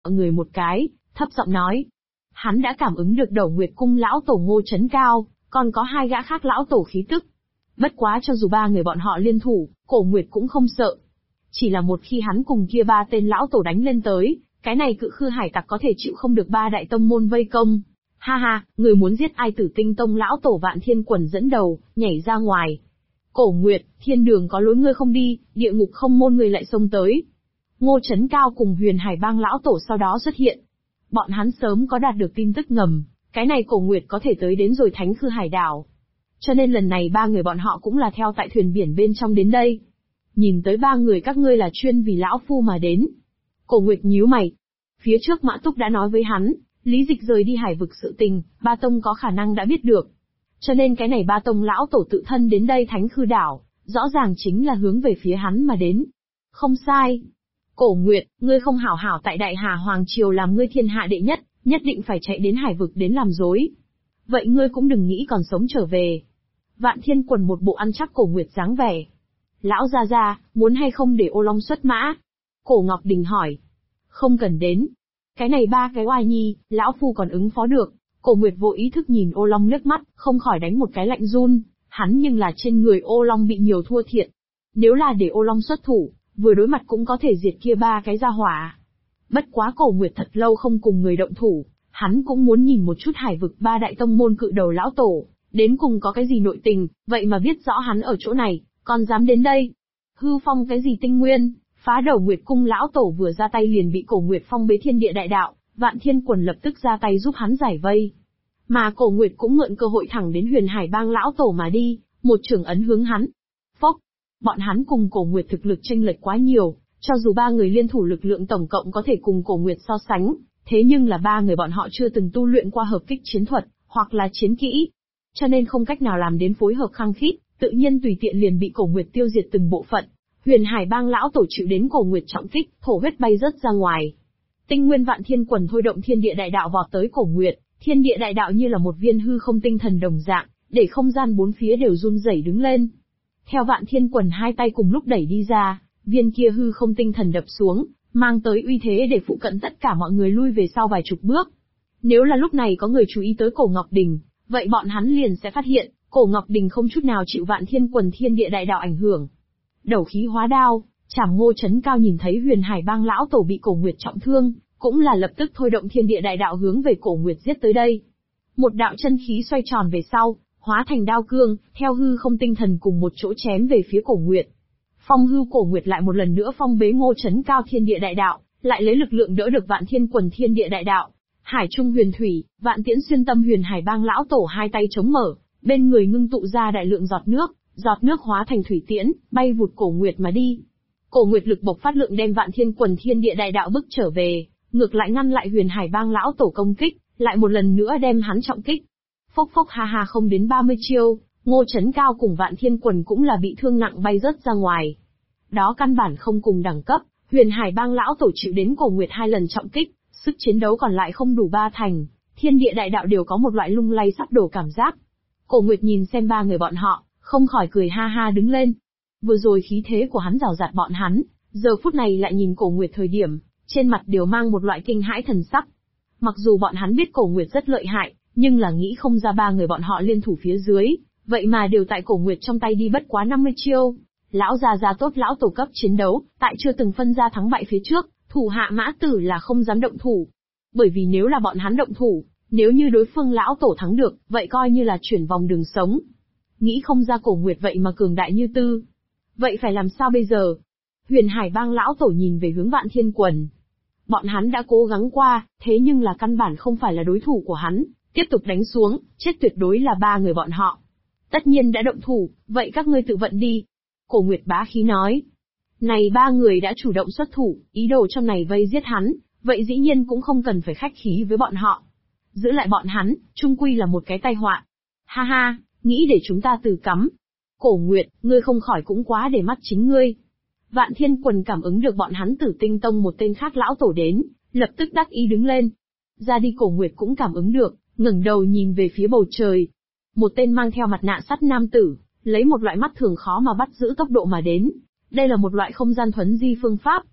mọi người một cái, thấp giọng nói. Hắn đã cảm ứng được Đầu Nguyệt Cung lão tổ Ngô Chấn Cao, còn có hai gã khác lão tổ khí tức. Bất quá cho dù ba người bọn họ liên thủ, Cổ Nguyệt cũng không sợ. Chỉ là một khi hắn cùng kia ba tên lão tổ đánh lên tới, cái này Cự Khư hải tặc có thể chịu không được ba đại tông môn vây công. Ha ha, người muốn giết ai? Tử Tinh Tông lão tổ Vạn Thiên Quần dẫn đầu, nhảy ra ngoài. Cổ Nguyệt, thiên đường có lối ngươi không đi, địa ngục không môn người lại xông tới. Ngô Chấn Cao cùng Huyền Hải Bang lão tổ sau đó xuất hiện. Bọn hắn sớm có đạt được tin tức ngầm, cái này Cổ Nguyệt có thể tới đến rồi Thánh Khư Hải đảo. Cho nên lần này ba người bọn họ cũng là theo tại thuyền biển bên trong đến đây. Nhìn tới ba người các ngươi là chuyên vì lão phu mà đến. Cổ Nguyệt nhíu mày. Phía trước Mã Túc đã nói với hắn, Lý Dịch rời đi hải vực sự tình, ba tông có khả năng đã biết được. Cho nên cái này ba tông lão tổ tự thân đến đây Thánh Khư đảo, rõ ràng chính là hướng về phía hắn mà đến. Không sai. Cổ Nguyệt, ngươi không hảo hảo tại Đại Hà Hoàng Triều làm ngươi thiên hạ đệ nhất, nhất định phải chạy đến hải vực đến làm dối. Vậy ngươi cũng đừng nghĩ còn sống trở về. Vạn Thiên Quần một bộ ăn chắc Cổ Nguyệt dáng vẻ. Lão gia gia, muốn hay không để Ô Long xuất mã? Cổ Ngọc Đình hỏi. Không cần đến. Cái này ba cái oai nhi, lão phu còn ứng phó được. Cổ Nguyệt vô ý thức nhìn Ô Long nước mắt, không khỏi đánh một cái lạnh run. Hắn nhưng là trên người Ô Long bị nhiều thua thiệt. Nếu là để Ô Long xuất thủ, vừa đối mặt cũng có thể diệt kia ba cái gia hỏa. Bất quá Cổ Nguyệt thật lâu không cùng người động thủ, hắn cũng muốn nhìn một chút hải vực ba đại tông môn cự đầu lão tổ, đến cùng có cái gì nội tình, vậy mà biết rõ hắn ở chỗ này, còn dám đến đây. Hư phong cái gì tinh nguyên, phá Đầu Nguyệt Cung lão tổ vừa ra tay liền bị Cổ Nguyệt phong bế thiên địa đại đạo, Vạn Thiên Quần lập tức ra tay giúp hắn giải vây. Mà Cổ Nguyệt cũng mượn cơ hội thẳng đến Huyền Hải Bang lão tổ mà đi, một trường ấn hướng hắn. Phốc, bọn hắn cùng Cổ Nguyệt thực lực chênh lệch quá nhiều, cho dù ba người liên thủ lực lượng tổng cộng có thể cùng Cổ Nguyệt so sánh, thế nhưng là ba người bọn họ chưa từng tu luyện qua hợp kích chiến thuật, hoặc là chiến kỹ. Cho nên không cách nào làm đến phối hợp khăng khít, tự nhiên tùy tiện liền bị Cổ Nguyệt tiêu diệt từng bộ phận. Huyền Hải Bang lão tổ chịu đến Cổ Nguyệt trọng kích, thổ huyết bay rớt ra ngoài. Tinh nguyên Vạn Thiên Quần thôi động thiên địa đại đạo vọt tới Cổ Nguyệt, thiên địa đại đạo như là một viên hư không tinh thần đồng dạng, để không gian bốn phía đều run rẩy đứng lên. Theo Vạn Thiên Quần hai tay cùng lúc đẩy đi ra, viên kia hư không tinh thần đập xuống, mang tới uy thế để phụ cận tất cả mọi người lui về sau vài chục bước. Nếu là lúc này có người chú ý tới Cổ Ngọc Đình, vậy bọn hắn liền sẽ phát hiện, Cổ Ngọc Đình không chút nào chịu Vạn Thiên Quần thiên địa đại đạo ảnh hưởng. Đầu khí hóa đao, chảm Ngô Chấn Cao nhìn thấy Huyền Hải Bang lão tổ bị Cổ Nguyệt trọng thương, cũng là lập tức thôi động thiên địa đại đạo hướng về Cổ Nguyệt giết tới đây. Một đạo chân khí xoay tròn về sau, hóa thành đao cương, theo hư không tinh thần cùng một chỗ chém về phía Cổ Nguyệt. Phong hư Cổ Nguyệt lại một lần nữa phong bế Ngô Chấn Cao thiên địa đại đạo, lại lấy lực lượng đỡ được Vạn Thiên Quần thiên địa đại đạo. Hải Trung Huyền Thủy, Vạn Tiễn xuyên tâm Huyền Hải Bang lão tổ hai tay chống mở, bên người ngưng tụ ra đại lượng giọt nước hóa thành thủy tiễn, bay vụt Cổ Nguyệt mà đi. Cổ Nguyệt lực bộc phát lượng đem Vạn Thiên Quần thiên địa đại đạo bức trở về, ngược lại ngăn lại Huyền Hải Bang lão tổ công kích, lại một lần nữa đem hắn trọng kích. Phốc phốc ha ha, không đến 30 chiêu, Ngô Chấn Cao cùng Vạn Thiên Quần cũng là bị thương nặng bay rớt ra ngoài. Đó căn bản không cùng đẳng cấp, Huyền Hải Bang lão tổ chịu đến Cổ Nguyệt hai lần trọng kích, sức chiến đấu còn lại không đủ ba thành, thiên địa đại đạo đều có một loại lung lay sắp đổ cảm giác. Cổ Nguyệt nhìn xem ba người bọn họ, không khỏi cười ha ha đứng lên. Vừa rồi khí thế của hắn rào rạt bọn hắn, giờ phút này lại nhìn Cổ Nguyệt thời điểm, trên mặt đều mang một loại kinh hãi thần sắc. Mặc dù bọn hắn biết Cổ Nguyệt rất lợi hại, nhưng là nghĩ không ra ba người bọn họ liên thủ phía dưới, vậy mà đều tại Cổ Nguyệt trong tay đi bất quá 50 chiêu. Lão già tốt lão tổ cấp chiến đấu, tại chưa từng phân ra thắng bại phía trước, thủ hạ Mã Tử là không dám động thủ. Bởi vì nếu là bọn hắn động thủ, nếu như đối phương lão tổ thắng được, vậy coi như là chuyển vòng đường sống. Nghĩ không ra Cổ Nguyệt vậy mà cường đại như tư. Vậy phải làm sao bây giờ? Huyền Hải Bang lão tổ nhìn về hướng Vạn Thiên Quần. Bọn hắn đã cố gắng qua, thế nhưng là căn bản không phải là đối thủ của hắn, tiếp tục đánh xuống, chết tuyệt đối là ba người bọn họ. Tất nhiên đã động thủ, vậy các ngươi tự vận đi. Cổ Nguyệt bá khí nói. Này ba người đã chủ động xuất thủ, ý đồ trong này vây giết hắn, vậy dĩ nhiên cũng không cần phải khách khí với bọn họ. Giữ lại bọn hắn, chung quy là một cái tai họa. Ha ha, nghĩ để chúng ta từ cắm. Cổ Nguyệt, ngươi không khỏi cũng quá để mắt chính ngươi. Vạn Thiên Quần cảm ứng được bọn hắn Tử Tinh Tông một tên khác lão tổ đến, lập tức đắc ý đứng lên. Ra đi Cổ Nguyệt cũng cảm ứng được, ngẩng đầu nhìn về phía bầu trời. Một tên mang theo mặt nạ sắt nam tử, lấy một loại mắt thường khó mà bắt giữ tốc độ mà đến. Đây là một loại không gian thuấn di phương pháp.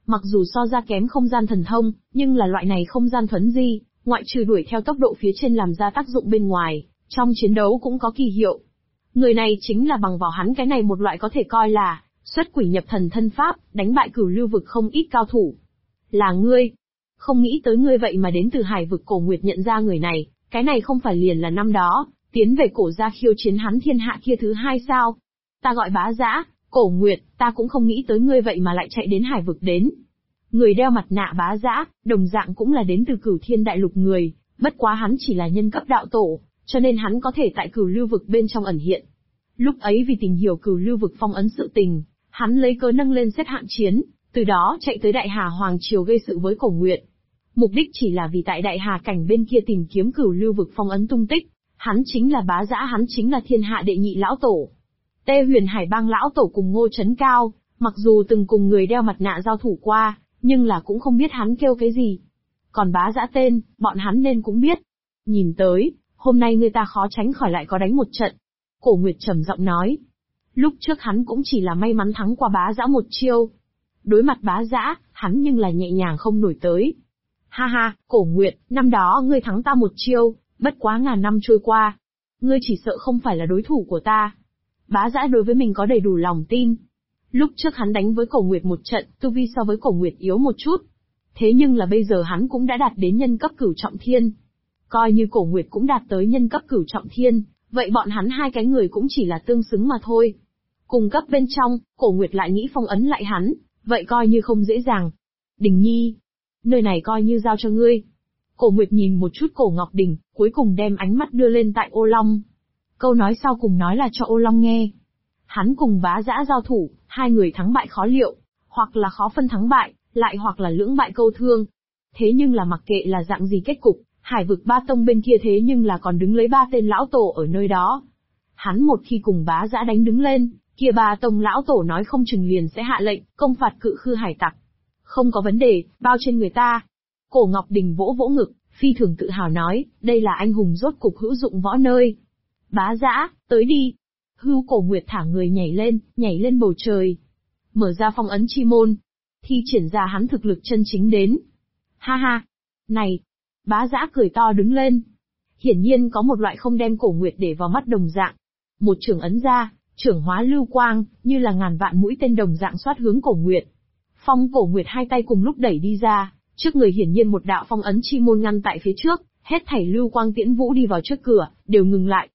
Mặc dù so ra kém không gian thần thông, nhưng là loại này không gian thuấn di, ngoại trừ đuổi theo tốc độ phía trên làm ra tác dụng bên ngoài, trong chiến đấu cũng có kỳ hiệu. Người này chính là bằng vào hắn cái này một loại có thể coi là xuất quỷ nhập thần thân pháp, đánh bại Cửu Lưu vực không ít cao thủ. Là ngươi? Không nghĩ tới ngươi vậy mà đến từ Hải vực Cổ Nguyệt nhận ra người này, cái này không phải liền là năm đó, tiến về cổ gia khiêu chiến hắn thiên hạ kia thứ hai sao? Ta gọi Bá Dã, Cổ Nguyệt, ta cũng không nghĩ tới ngươi vậy mà lại chạy đến Hải vực đến. Người đeo mặt nạ Bá Dã, đồng dạng cũng là đến từ Cửu Thiên Đại Lục người, bất quá hắn chỉ là nhân cấp đạo tổ, cho nên hắn có thể tại Cửu Lưu vực bên trong ẩn hiện. Lúc ấy vì tìm hiểu Cửu Lưu vực phong ấn sự tình, hắn lấy cớ nâng lên xếp hạng chiến, từ đó chạy tới Đại Hà Hoàng Triều gây sự với Cổ Nguyệt. Mục đích chỉ là vì tại Đại Hà cảnh bên kia tìm kiếm Cửu Lưu vực phong ấn tung tích, hắn chính là Bá Dã, hắn chính là thiên hạ đệ nhị lão tổ. Tê Huyền Hải bang lão tổ cùng Ngô Chấn Cao, mặc dù từng cùng người đeo mặt nạ giao thủ qua, nhưng là cũng không biết hắn kêu cái gì. Còn Bá Dã tên, bọn hắn nên cũng biết. Nhìn tới, hôm nay người ta khó tránh khỏi lại có đánh một trận. Cổ Nguyệt trầm giọng nói. Lúc trước hắn cũng chỉ là may mắn thắng qua Bá Dã một chiêu. Đối mặt Bá Dã, hắn nhưng là nhẹ nhàng không nổi tới. Ha ha, Cổ Nguyệt, năm đó ngươi thắng ta một chiêu, bất quá ngàn năm trôi qua. Ngươi chỉ sợ không phải là đối thủ của ta. Bá Dã đối với mình có đầy đủ lòng tin. Lúc trước hắn đánh với Cổ Nguyệt một trận, tu vi so với Cổ Nguyệt yếu một chút. Thế nhưng là bây giờ hắn cũng đã đạt đến nhân cấp cửu trọng thiên. Coi như Cổ Nguyệt cũng đạt tới nhân cấp cửu trọng thiên, vậy bọn hắn hai cái người cũng chỉ là tương xứng mà thôi. Cùng cấp bên trong, Cổ Nguyệt lại nghĩ phong ấn lại hắn, vậy coi như không dễ dàng. Đình Nhi, nơi này coi như giao cho ngươi. Cổ Nguyệt nhìn một chút Cổ Ngọc Đình, cuối cùng đem ánh mắt đưa lên tại Ô Long. Câu nói sau cùng nói là cho Ô Long nghe. Hắn cùng Bá Dã giao thủ, hai người thắng bại khó liệu, hoặc là khó phân thắng bại, lại hoặc là lưỡng bại câu thương. Thế nhưng là mặc kệ là dạng gì kết cục, Hải vực ba tông bên kia thế nhưng là còn đứng lấy ba tên lão tổ ở nơi đó. Hắn một khi cùng Bá Dã đánh đứng lên, kia ba tông lão tổ nói không chừng liền sẽ hạ lệnh, công phạt Cự Khư hải tặc. Không có vấn đề, bao trên người ta. Cổ Ngọc Đình vỗ vỗ ngực, phi thường tự hào nói, đây là anh hùng rốt cục hữu dụng võ nơi. Bá Dã, tới đi. Hưu Cổ Nguyệt thả người nhảy lên bầu trời. Mở ra phong ấn chi môn. Thi triển ra hắn thực lực chân chính đến. Ha ha. Này. Bá Dã cười to đứng lên. Hiển nhiên có một loại không đem Cổ Nguyệt để vào mắt đồng dạng. Một chưởng ấn ra, chưởng hóa lưu quang, như là ngàn vạn mũi tên đồng dạng xoát hướng Cổ Nguyệt. Phong Cổ Nguyệt hai tay cùng lúc đẩy đi ra, trước người hiển nhiên một đạo phong ấn chi môn ngăn tại phía trước, hết thảy lưu quang tiễn vũ đi vào trước cửa, đều ngừng lại.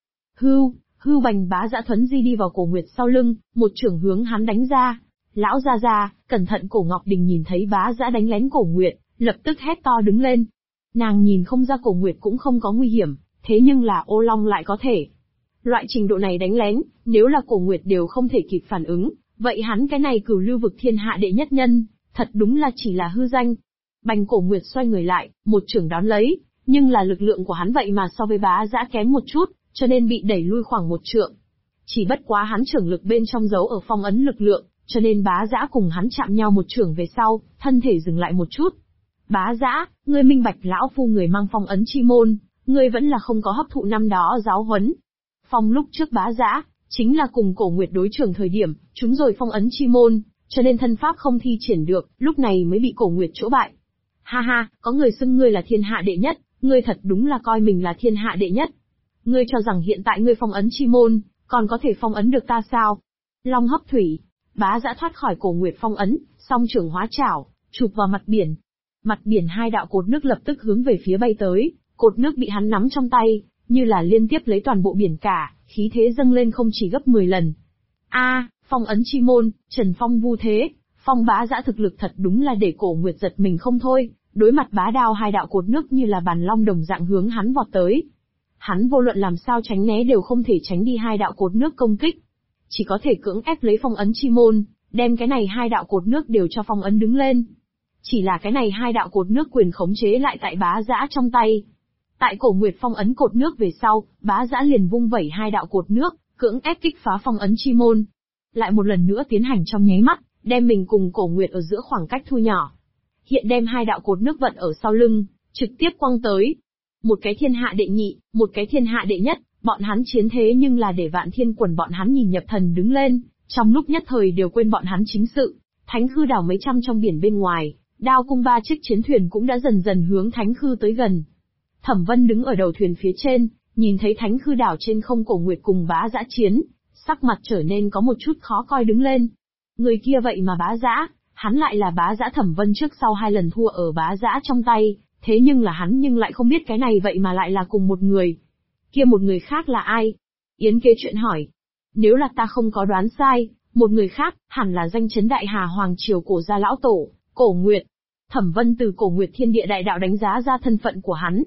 Hưu bành Bá Dã thuấn di đi vào Cổ Nguyệt sau lưng, một chưởng hướng hắn đánh ra. Lão gia gia, cẩn thận. Cổ Ngọc Đình nhìn thấy Bá Dã đánh lén Cổ Nguyệt, lập tức hét to đứng lên. Nàng nhìn không ra Cổ Nguyệt cũng không có nguy hiểm, thế nhưng là Ô Long lại có thể. Loại trình độ này đánh lén, nếu là Cổ Nguyệt đều không thể kịp phản ứng, vậy hắn cái này Cửu Lưu vực thiên hạ đệ nhất nhân, thật đúng là chỉ là hư danh. Bành Cổ Nguyệt xoay người lại, một chưởng đón lấy, nhưng là lực lượng của hắn vậy mà so với Bá Dã kém một chút, cho nên bị đẩy lui khoảng một trượng. Chỉ bất quá hắn chưởng lực bên trong giấu ở phong ấn lực lượng, cho nên Bá Dã cùng hắn chạm nhau một chưởng về sau, thân thể dừng lại một chút. Bá Dã, ngươi minh bạch lão phu người mang phong ấn chi môn, ngươi vẫn là không có hấp thụ năm đó giáo huấn. Phong lúc trước Bá Dã, chính là cùng Cổ Nguyệt đối trường thời điểm, chúng rồi phong ấn chi môn, cho nên thân pháp không thi triển được, lúc này mới bị Cổ Nguyệt chỗ bại. Ha ha, có người xưng ngươi là thiên hạ đệ nhất, ngươi thật đúng là coi mình là thiên hạ đệ nhất. Ngươi cho rằng hiện tại ngươi phong ấn chi môn, còn có thể phong ấn được ta sao? Long hấp thủy, Bá Dã thoát khỏi Cổ Nguyệt phong ấn, song trưởng hóa chảo, chụp vào mặt biển. Mặt biển hai đạo cột nước lập tức hướng về phía bay tới, cột nước bị hắn nắm trong tay, như là liên tiếp lấy toàn bộ biển cả, khí thế dâng lên không chỉ gấp 10 lần. Phong ấn chi môn, Trần Phong vu thế, Phong Bá Dã thực lực thật đúng là để Cổ Nguyệt giật mình không thôi, đối mặt bá đao hai đạo cột nước như là bàn long đồng dạng hướng hắn vọt tới. Hắn vô luận làm sao tránh né đều không thể tránh đi hai đạo cột nước công kích. Chỉ có thể cưỡng ép lấy phong ấn chi môn, đem cái này hai đạo cột nước đều cho phong ấn đứng lên. Chỉ là cái này hai đạo cột nước quyền khống chế lại tại Bá Dã trong tay. Tại Cổ Nguyệt phong ấn cột nước về sau, Bá Dã liền vung vẩy hai đạo cột nước, cưỡng ép kích phá phong ấn chi môn. Lại một lần nữa tiến hành trong nháy mắt, đem mình cùng Cổ Nguyệt ở giữa khoảng cách thu nhỏ. Hiện đem hai đạo cột nước vận ở sau lưng, trực tiếp quăng tới. Một cái thiên hạ đệ nhị, một cái thiên hạ đệ nhất, bọn hắn chiến thế nhưng là để Vạn Thiên Quần bọn hắn nhìn nhập thần đứng lên, trong lúc nhất thời đều quên bọn hắn chính sự, Thánh Khư đảo mấy trăm trong biển bên ngoài, đao cung 3 chiếc chiến thuyền cũng đã dần dần hướng Thánh Khư tới gần. Thẩm Vân đứng ở đầu thuyền phía trên, nhìn thấy Thánh Khư đảo trên không Cổ Nguyệt cùng Bá Dã chiến, sắc mặt trở nên có một chút khó coi đứng lên. Người kia vậy mà Bá Dã, hắn lại là Bá Dã. Thẩm Vân trước sau 2 lần thua ở Bá Dã trong tay, thế nhưng là hắn nhưng lại không biết cái này vậy mà lại là cùng một người. Kia một người khác là ai? Yến Kế Chuyện hỏi. Nếu là ta không có đoán sai, một người khác, hẳn là danh chấn Đại Hà Hoàng Triều Cổ gia lão tổ, Cổ Nguyệt. Thẩm Vân từ Cổ Nguyệt Thiên Địa Đại Đạo đánh giá ra thân phận của hắn.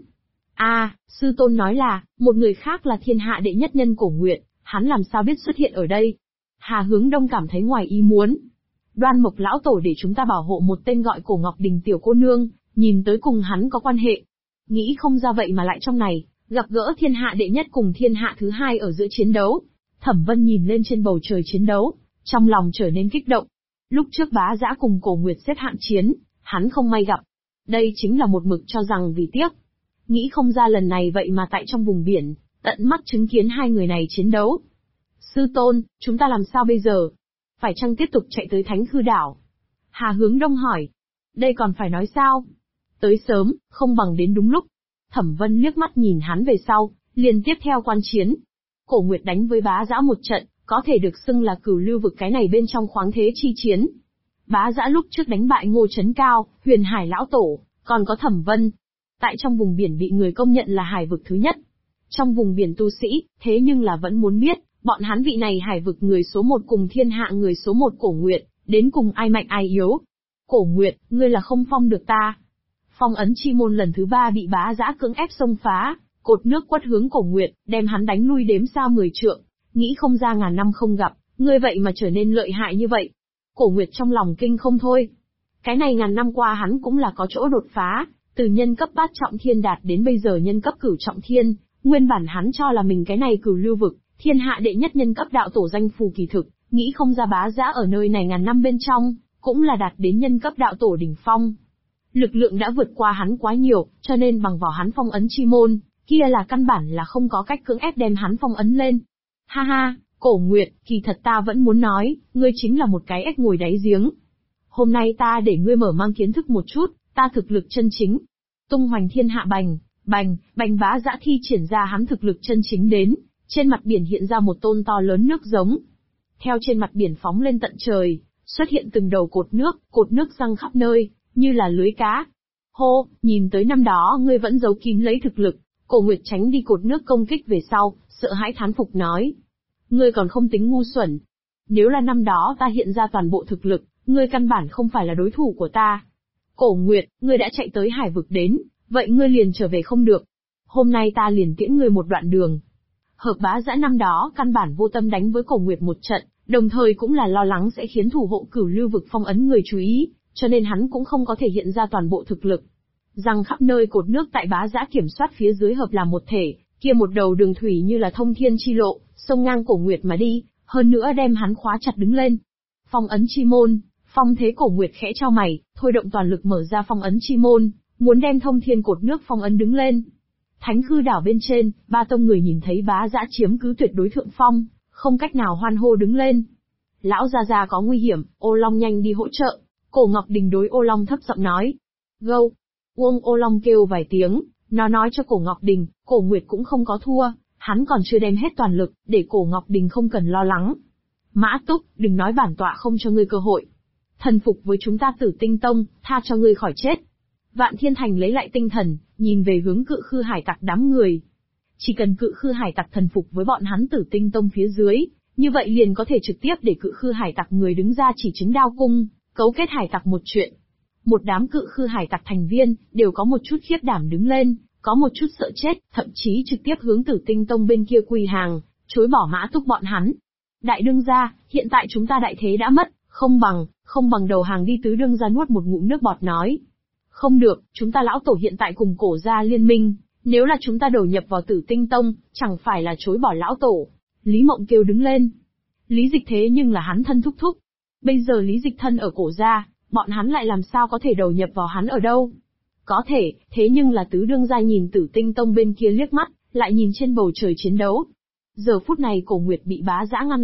Sư tôn nói là, một người khác là thiên hạ đệ nhất nhân Cổ Nguyệt, hắn làm sao biết xuất hiện ở đây? Hà Hướng Đông cảm thấy ngoài ý muốn. Đoan Mộc lão tổ để chúng ta bảo hộ một tên gọi Cổ Ngọc Đình tiểu cô nương, nhìn tới cùng hắn có quan hệ. Nghĩ không ra vậy mà lại trong này, gặp gỡ thiên hạ đệ nhất cùng thiên hạ thứ hai ở giữa chiến đấu. Thẩm Vân nhìn lên trên bầu trời chiến đấu, trong lòng trở nên kích động. Lúc trước Bá Dã cùng Cổ Nguyệt xếp hạng chiến, hắn không may gặp. Đây chính là một mực cho rằng vì tiếc. Nghĩ không ra lần này vậy mà tại trong vùng biển, tận mắt chứng kiến hai người này chiến đấu. Sư tôn, chúng ta làm sao bây giờ? Phải chăng tiếp tục chạy tới Thánh Khư đảo? Hà Hướng Đông hỏi. Đây còn phải nói sao? Tới sớm, không bằng đến đúng lúc. Thẩm Vân liếc mắt nhìn hắn về sau, liền tiếp theo quan chiến. Cổ Nguyệt đánh với Bá Dã một trận, có thể được xưng là cửu lưu vực cái này bên trong khoáng thế chi chiến. Bá Dã lúc trước đánh bại Ngô Trấn Cao, Huyền Hải lão tổ, còn có Thẩm Vân. Tại trong vùng biển bị người công nhận là hải vực thứ nhất. Trong vùng biển tu sĩ, thế nhưng là vẫn muốn biết, bọn hắn vị này hải vực người số 1 cùng thiên hạ người số 1 Cổ Nguyệt, đến cùng ai mạnh ai yếu. Cổ Nguyệt, ngươi là không phong được ta. Phong ấn chi môn lần thứ 3 bị Bá Dã cưỡng ép xông phá, cột nước quất hướng Cổ Nguyệt, đem hắn đánh lui đếm xa 10 trượng. Nghĩ không ra ngàn năm không gặp, ngươi vậy mà trở nên lợi hại như vậy. Cổ Nguyệt trong lòng kinh không thôi. Cái này ngàn năm qua hắn cũng là có chỗ đột phá, từ nhân cấp bát trọng thiên đạt đến bây giờ nhân cấp cửu trọng thiên. Nguyên bản hắn cho là mình cái này cửu lưu vực, thiên hạ đệ nhất nhân cấp đạo tổ danh phù kỳ thực, nghĩ không ra Bá Dã ở nơi này ngàn năm bên trong, cũng là đạt đến nhân cấp đạo tổ đỉnh phong. Lực lượng đã vượt qua hắn quá nhiều, cho nên bằng vào hắn phong ấn chi môn, kia là căn bản là không có cách cưỡng ép đem hắn phong ấn lên. Ha ha, Cổ Nguyệt, kỳ thật ta vẫn muốn nói, ngươi chính là một cái ếch ngồi đáy giếng. Hôm nay ta để ngươi mở mang kiến thức một chút, ta thực lực chân chính. Tung hoành thiên hạ bành, bành Bá Dã thi triển ra hắn thực lực chân chính đến, trên mặt biển hiện ra một tôn to lớn nước giống. Theo trên mặt biển phóng lên tận trời, xuất hiện từng đầu cột nước răng khắp nơi, như là lưới cá. Hô, nhìn tới năm đó ngươi vẫn giấu kín lấy thực lực. Cổ Nguyệt tránh đi cột nước công kích về sau, sợ hãi thán phục nói. Ngươi còn không tính ngu xuẩn. Nếu là năm đó ta hiện ra toàn bộ thực lực, ngươi căn bản không phải là đối thủ của ta. Cổ Nguyệt, ngươi đã chạy tới hải vực đến, vậy ngươi liền trở về không được. Hôm nay ta liền tiễn ngươi một đoạn đường. Hợp Bá Dã năm đó căn bản vô tâm đánh với Cổ Nguyệt một trận, đồng thời cũng là lo lắng sẽ khiến thủ hộ cửu lưu vực phong ấn người chú ý, cho nên hắn cũng không có thể hiện ra toàn bộ thực lực. Rằng khắp nơi cột nước tại Bá Dã kiểm soát phía dưới hợp làm một thể, kia một đầu đường thủy như là thông thiên chi lộ, sông ngang Cổ Nguyệt mà đi, hơn nữa đem hắn khóa chặt đứng lên. Phong ấn chi môn, Phong Thế Cổ Nguyệt khẽ chau mày, thôi động toàn lực mở ra phong ấn chi môn, muốn đem thông thiên cột nước phong ấn đứng lên. Thánh Khư đảo bên trên, ba tông người nhìn thấy Bá Dã chiếm cứ tuyệt đối thượng phong, không cách nào hoan hô đứng lên. Lão gia có nguy hiểm, Ô Long nhanh đi hỗ trợ. Cổ Ngọc Đình đối Ô Long thấp giọng nói. Gâu. Uông Ô Long kêu vài tiếng, nó nói cho Cổ Ngọc Đình, Cổ Nguyệt cũng không có thua, hắn còn chưa đem hết toàn lực, để Cổ Ngọc Đình không cần lo lắng. Mã Túc, đừng nói bản tọa không cho ngươi cơ hội. Thần phục với chúng ta Tử Tinh Tông, tha cho ngươi khỏi chết. Vạn Thiên Thành lấy lại tinh thần, nhìn về hướng Cự Khư Hải Tặc đám người. Chỉ cần Cự Khư Hải Tặc thần phục với bọn hắn Tử Tinh Tông phía dưới, như vậy liền có thể trực tiếp để Cự Khư Hải Tặc người đứng ra chỉ chứng đao cung, cấu kết hải tặc một chuyện. Một đám Cự Khư Hải Tặc thành viên, đều có một chút khiếp đảm đứng lên, có một chút sợ chết, thậm chí trực tiếp hướng Tử Tinh Tông bên kia quỳ hàng, chối bỏ Mã Túc bọn hắn. Đại đương gia, hiện tại chúng ta đại thế đã mất, không bằng đầu hàng đi. Tứ đương gia nuốt một ngụm nước bọt nói. Không được, chúng ta lão tổ hiện tại cùng Cổ gia liên minh, nếu là chúng ta đầu nhập vào Tử Tinh Tông, chẳng phải là chối bỏ lão tổ. Lý Mộng kêu đứng lên. Lý Dịch thế nhưng là hắn thân thúc thúc. Bây giờ Lý Dịch thân ở Cổ gia, bọn hắn lại làm sao có thể đầu nhập vào hắn ở đâu? Có thể, thế nhưng là tứ đương gia nhìn Tử Tinh Tông bên kia liếc mắt, lại nhìn trên bầu trời chiến đấu. Giờ phút này Cổ Nguyệt bị Bá Dã ngăn lại,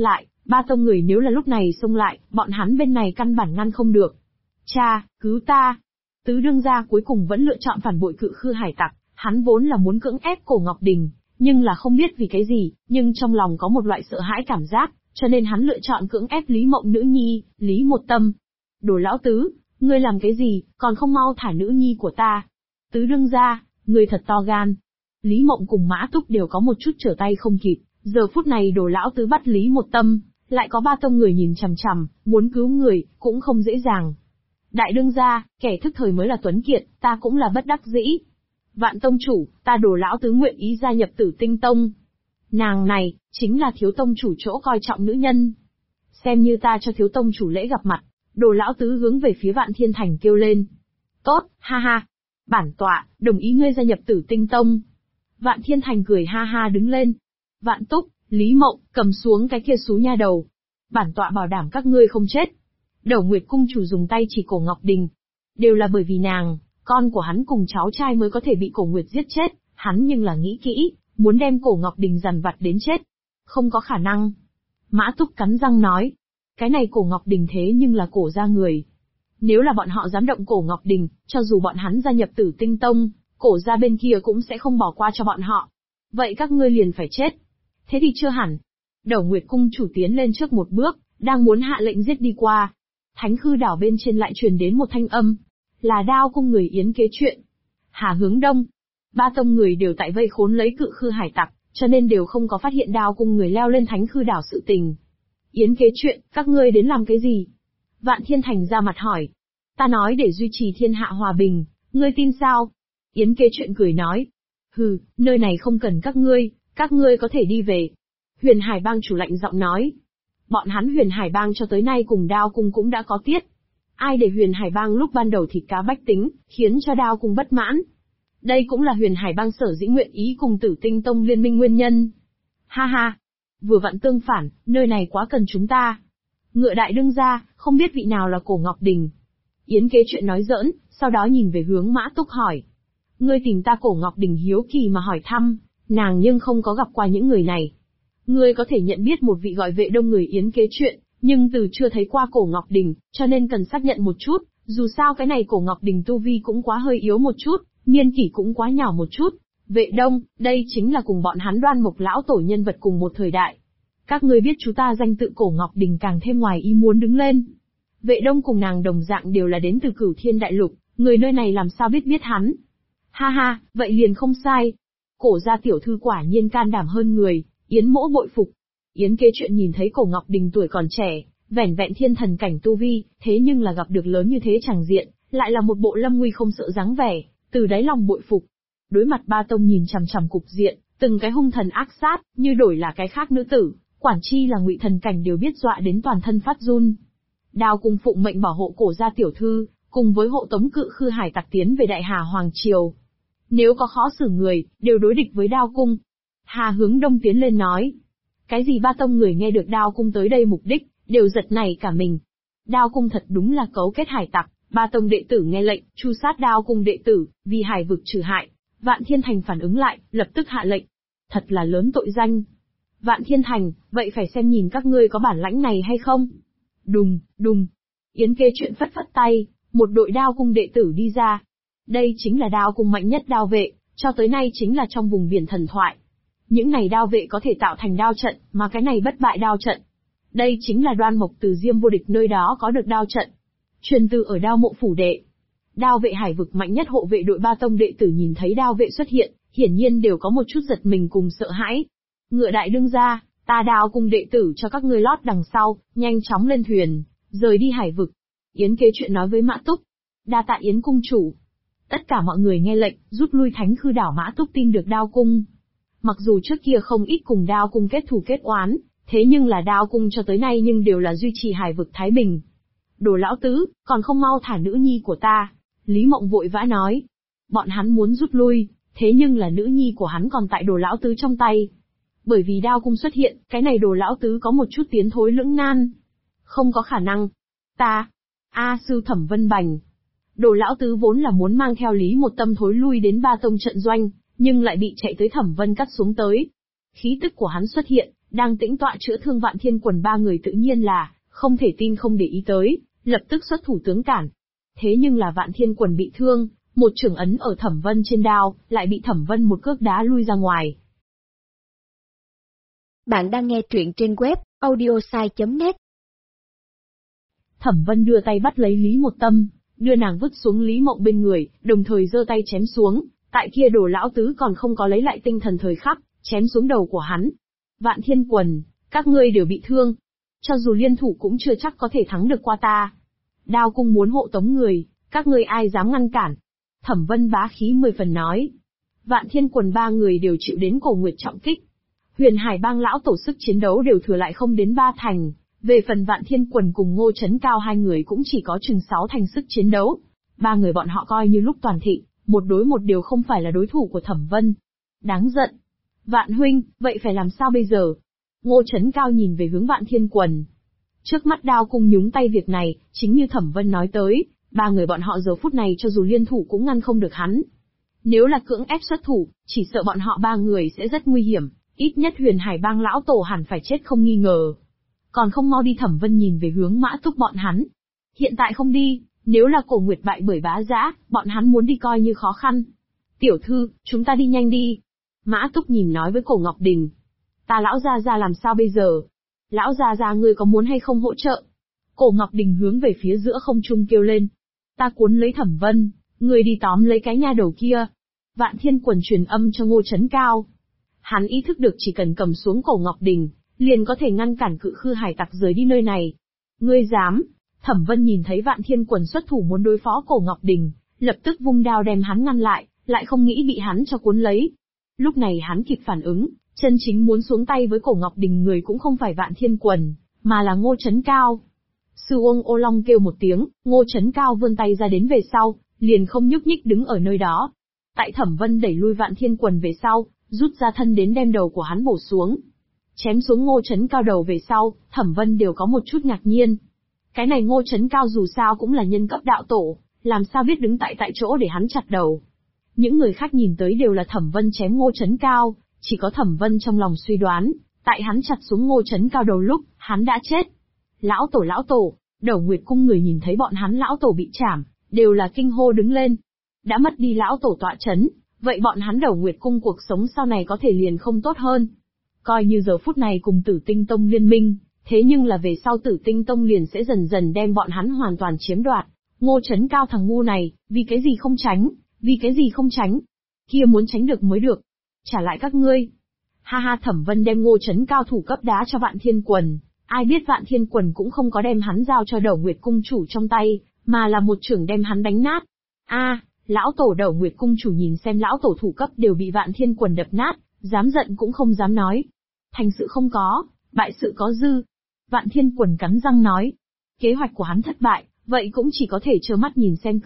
Ba tông người nếu là lúc này xông lại, bọn hắn bên này căn bản ngăn không được. Cha, cứu ta! Tứ đương gia cuối cùng vẫn lựa chọn phản bội Cự Khư hải tặc, hắn vốn là muốn cưỡng ép Cổ Ngọc Đình, nhưng là không biết vì cái gì, nhưng trong lòng có một loại sợ hãi cảm giác, cho nên hắn lựa chọn cưỡng ép Lý Mộng nữ nhi, Lý Một Tâm. Đồ lão tứ, ngươi làm cái gì, còn không mau thả nữ nhi của ta. Tứ đương gia, ngươi thật to gan. Lý Mộng cùng Mã Túc đều có một chút trở tay không kịp, giờ phút này đồ lão tứ bắt Lý Một Tâm, lại có ba tông người nhìn chằm chằm, muốn cứu người, cũng không dễ dàng. Đại đương gia, kẻ thức thời mới là tuấn kiệt, ta cũng là bất đắc dĩ. Vạn tông chủ, ta đồ lão tứ nguyện ý gia nhập Tử Tinh Tông. Nàng này, chính là thiếu tông chủ chỗ coi trọng nữ nhân. Xem như ta cho thiếu tông chủ lễ gặp mặt, đồ lão tứ hướng về phía Vạn Thiên Thành kêu lên. Tốt, ha ha. Bản tọa, đồng ý ngươi gia nhập Tử Tinh Tông. Vạn Thiên Thành cười ha ha đứng lên. Vạn Túc, Lý Mộng, cầm xuống cái kia xú nha đầu. Bản tọa bảo đảm các ngươi không chết. Đầu Nguyệt cung chủ dùng tay chỉ Cổ Ngọc Đình. Đều là bởi vì nàng, con của hắn cùng cháu trai mới có thể bị Cổ Nguyệt giết chết, hắn nhưng là nghĩ kỹ, muốn đem Cổ Ngọc Đình dằn vặt đến chết. Không có khả năng. Mã Túc cắn răng nói. Cái này Cổ Ngọc Đình thế nhưng là Cổ gia người. Nếu là bọn họ dám động Cổ Ngọc Đình, cho dù bọn hắn gia nhập Tử Tinh Tông, Cổ gia bên kia cũng sẽ không bỏ qua cho bọn họ. Vậy các ngươi liền phải chết. Thế thì chưa hẳn. Đầu Nguyệt cung chủ tiến lên trước một bước, đang muốn hạ lệnh giết đi qua. Thánh Khư đảo bên trên lại truyền đến một thanh âm. Là Đao cung người Yến kế chuyện. Hà hướng đông. Ba tông người đều tại vây khốn lấy Cự Khư hải tặc, cho nên đều không có phát hiện Đao cung người leo lên Thánh Khư đảo sự tình. Yến kế chuyện, các ngươi đến làm cái gì? Vạn Thiên Thành ra mặt hỏi. Ta nói để duy trì thiên hạ hòa bình, ngươi tin sao? Yến kế chuyện cười nói. Hừ, nơi này không cần các ngươi có thể đi về. Huyền Hải bang chủ lạnh giọng nói. Bọn hắn Huyền Hải bang cho tới nay cùng Đao cung cũng đã có tiết. Ai để Huyền Hải bang lúc ban đầu thịt cá bách tính, khiến cho Đao cung bất mãn. Đây cũng là Huyền Hải bang sở dĩ nguyện ý cùng Tử Tinh Tông liên minh nguyên nhân. Ha ha, vừa vặn tương phản, nơi này quá cần chúng ta. Ngựa đại đương gia, không biết vị nào là Cổ Ngọc Đình. Yến kế chuyện nói giỡn, sau đó nhìn về hướng Mã Túc hỏi. Ngươi tìm ta Cổ Ngọc Đình hiếu kỳ mà hỏi thăm, nàng nhưng không có gặp qua những người này. Ngươi có thể nhận biết một vị gọi Vệ Đông người Yến kế chuyện, nhưng từ chưa thấy qua Cổ Ngọc Đình, cho nên cần xác nhận một chút, dù sao cái này Cổ Ngọc Đình tu vi cũng quá hơi yếu một chút, niên kỷ cũng quá nhỏ một chút. Vệ Đông, đây chính là cùng bọn hắn Đoan Mộc lão tổ nhân vật cùng một thời đại. Các ngươi biết chú ta danh tự Cổ Ngọc Đình càng thêm ngoài ý muốn đứng lên. Vệ Đông cùng nàng đồng dạng đều là đến từ Cửu Thiên Đại Lục, người nơi này làm sao biết hắn. Ha ha, vậy liền không sai. Cổ gia tiểu thư quả nhiên can đảm hơn người, Yến mỗ bội phục. Yến kế chuyện nhìn thấy Cổ Ngọc Đình tuổi còn trẻ, vẻn vẹn thiên thần cảnh tu vi, thế nhưng là gặp được lớn như thế chẳng diện, lại là một bộ lâm nguy không sợ dáng vẻ, từ đáy lòng bội phục. Đối mặt ba tông nhìn chằm chằm cục diện, từng cái hung thần ác sát, như đổi là cái khác nữ tử, quản chi là ngụy thần cảnh đều biết dọa đến toàn thân phát run. Đao cung phụng mệnh bảo hộ Cổ gia tiểu thư, cùng với hộ tống Cự Khư hải tặc tiến về Đại Hà Hoàng Triều. Nếu có khó xử người, đều đối địch với Đao cung. Hà hướng đông tiến lên nói. Cái gì ba tông người nghe được Đao cung tới đây mục đích, đều giật nảy cả mình. Đao cung thật đúng là cấu kết hải tặc, ba tông đệ tử nghe lệnh, tru sát Đao cung đệ tử, vì hải vực trừ hại. Vạn Thiên Thành phản ứng lại, lập tức hạ lệnh. Thật là lớn tội danh. Vạn Thiên Thành, vậy phải xem nhìn các ngươi có bản lãnh này hay không? Đùng, đùng. Yến kế chuyện phất phất tay, một đội Đao cung đệ tử đi ra. Đây chính là Đao cung mạnh nhất đao vệ, cho tới nay chính là trong vùng biển thần thoại. Những này đao vệ có thể tạo thành đao trận, mà cái này bất bại đao trận. Đây chính là Đoan Mộc từ Diêm vô địch nơi đó có được đao trận. Truyền từ ở Đao mộ phủ đệ. Đao vệ hải vực mạnh nhất hộ vệ đội ba tông đệ tử nhìn thấy đao vệ xuất hiện, hiển nhiên đều có một chút giật mình cùng sợ hãi. Ngựa đại đương gia, ta Đao cung đệ tử cho các ngươi lót đằng sau, nhanh chóng lên thuyền, rời đi hải vực. Yến kế chuyện nói với Mã Túc. Đa tạ Yến cung chủ. Tất cả mọi người nghe lệnh, rút lui Thánh Khư đảo. Mã Túc tin được Đao cung. Mặc dù trước kia không ít cùng Đao cung kết thù kết oán, thế nhưng là Đao cung cho tới nay nhưng đều là duy trì hải vực thái bình. Đồ lão tứ, còn không mau thả nữ nhi của ta. Lý Mộng vội vã nói. Bọn hắn muốn rút lui, thế nhưng là nữ nhi của hắn còn tại Đồ lão tứ trong tay. Bởi vì Đao cung xuất hiện, cái này Đồ lão tứ có một chút tiến thối lưỡng nan. Không có khả năng. Sư Thẩm Vân bành. Đồ lão tứ vốn là muốn mang theo Lý Một Tâm thối lui đến ba tông trận doanh, nhưng lại bị chạy tới Thẩm Vân cắt xuống tới. Khí tức của hắn xuất hiện, đang tĩnh tọa chữa thương Vạn Thiên Quần ba người tự nhiên là không thể tin không để ý tới, lập tức xuất thủ tướng cản. Thế nhưng là Vạn Thiên Quần bị thương, một chưởng ấn ở Thẩm Vân trên đao, lại bị Thẩm Vân một cước đá lui ra ngoài. Bạn đang nghe truyện trên web audiosai.net. Thẩm Vân đưa tay bắt lấy Lý Một Tâm, đưa nàng vứt xuống Lý Mộng bên người, đồng thời giơ tay chém xuống, tại kia Đồ lão tứ còn không có lấy lại tinh thần thời khắc, chém xuống đầu của hắn. Vạn Thiên Quần, các ngươi đều bị thương. Cho dù liên thủ cũng chưa chắc có thể thắng được qua ta. Đao cung muốn hộ tống người, các ngươi ai dám ngăn cản. Thẩm Vân bá khí 10 phần nói. Vạn Thiên Quần ba người đều chịu đến Cổ Nguyệt trọng kích. Huyền Hải bang lão tổ sức chiến đấu đều thừa lại không đến 3 thành. Về phần Vạn Thiên Quần cùng Ngô Chấn Cao hai người cũng chỉ có chừng 6 thành sức chiến đấu. Ba người bọn họ coi như lúc toàn thịnh, một đối một đều không phải là đối thủ của Thẩm Vân. Đáng giận. Vạn huynh, vậy phải làm sao bây giờ? Ngô Chấn Cao nhìn về hướng Vạn Thiên Quần. Trước mắt đao cung nhúng tay việc này, chính như Thẩm Vân nói tới, ba người bọn họ giờ phút này cho dù liên thủ cũng ngăn không được hắn. Nếu là cưỡng ép xuất thủ, chỉ sợ bọn họ ba người sẽ rất nguy hiểm, ít nhất Huyền Hải bang lão tổ hẳn phải chết không nghi ngờ. Còn không mau đi. Thẩm Vân nhìn về hướng Mã Túc bọn hắn. Hiện tại không đi, nếu là Cổ Nguyệt bại bởi Bá Dã, bọn hắn muốn đi coi như khó khăn. Tiểu thư, chúng ta đi nhanh đi. Mã Túc nhìn nói với Cổ Ngọc Đình. Ta lão gia gia làm sao bây giờ? Lão gia gia ngươi có muốn hay không hỗ trợ? Cổ Ngọc Đình hướng về phía giữa không trung kêu lên. Ta cuốn lấy Thẩm Vân, ngươi đi tóm lấy cái nha đầu kia. Vạn Thiên Quần truyền âm cho Ngô Chấn Cao. Hắn ý thức được chỉ cần cầm xuống Cổ Ngọc Đình, liền có thể ngăn cản Cự Khư hải tặc rời đi nơi này. Ngươi dám? Thẩm Vân nhìn thấy Vạn Thiên Quần xuất thủ muốn đối phó Cổ Ngọc Đình, lập tức vung đao đem hắn ngăn lại không nghĩ bị hắn cho cuốn lấy. Lúc này hắn kịp phản ứng, chân chính muốn xuống tay với Cổ Ngọc Đình người cũng không phải Vạn Thiên Quần, mà là Ngô Chấn Cao. Sư Ông Ô Long kêu một tiếng, Ngô Chấn Cao vươn tay ra đến về sau, liền không nhúc nhích đứng ở nơi đó. Tại Thẩm Vân đẩy lui Vạn Thiên Quần về sau, rút ra thân đến đem đầu của hắn bổ xuống. Chém xuống Ngô Chấn Cao đầu về sau, Thẩm Vân đều có một chút ngạc nhiên. Cái này Ngô Chấn Cao dù sao cũng là nhân cấp đạo tổ, làm sao biết đứng tại chỗ để hắn chặt đầu. Những người khác nhìn tới đều là Thẩm Vân chém Ngô Chấn Cao, chỉ có Thẩm Vân trong lòng suy đoán, tại hắn chặt xuống Ngô Chấn Cao đầu lúc, hắn đã chết. Lão tổ, Đầu Nguyệt cung người nhìn thấy bọn hắn lão tổ bị chảm, đều là kinh hô đứng lên. Đã mất đi lão tổ tọa chấn, vậy bọn hắn Đầu Nguyệt cung cuộc sống sau này có thể liền không tốt hơn. Coi như giờ phút này cùng Tử Tinh Tông liên minh, thế nhưng là về sau Tử Tinh Tông liền sẽ dần dần đem bọn hắn hoàn toàn chiếm đoạt. Ngô Chấn Cao thằng ngu này, vì cái gì không tránh? Kia muốn tránh được mới được. Trả lại các ngươi. Ha ha. Thẩm Vân đem Ngô Chấn Cao thủ cấp đá cho Vạn Thiên Quần, ai biết Vạn Thiên Quần cũng không có đem hắn giao cho Đầu Nguyệt cung chủ trong tay, mà là một chưởng đem hắn đánh nát. Lão tổ. Đầu Nguyệt cung chủ nhìn xem lão tổ thủ cấp đều bị Vạn Thiên Quần đập nát, dám giận cũng không dám nói. Thành sự không có, bại sự có dư. Vạn Thiên Quần cắn răng nói. Kế hoạch của hắn thất bại, vậy cũng chỉ có thể trơ mắt nhìn xem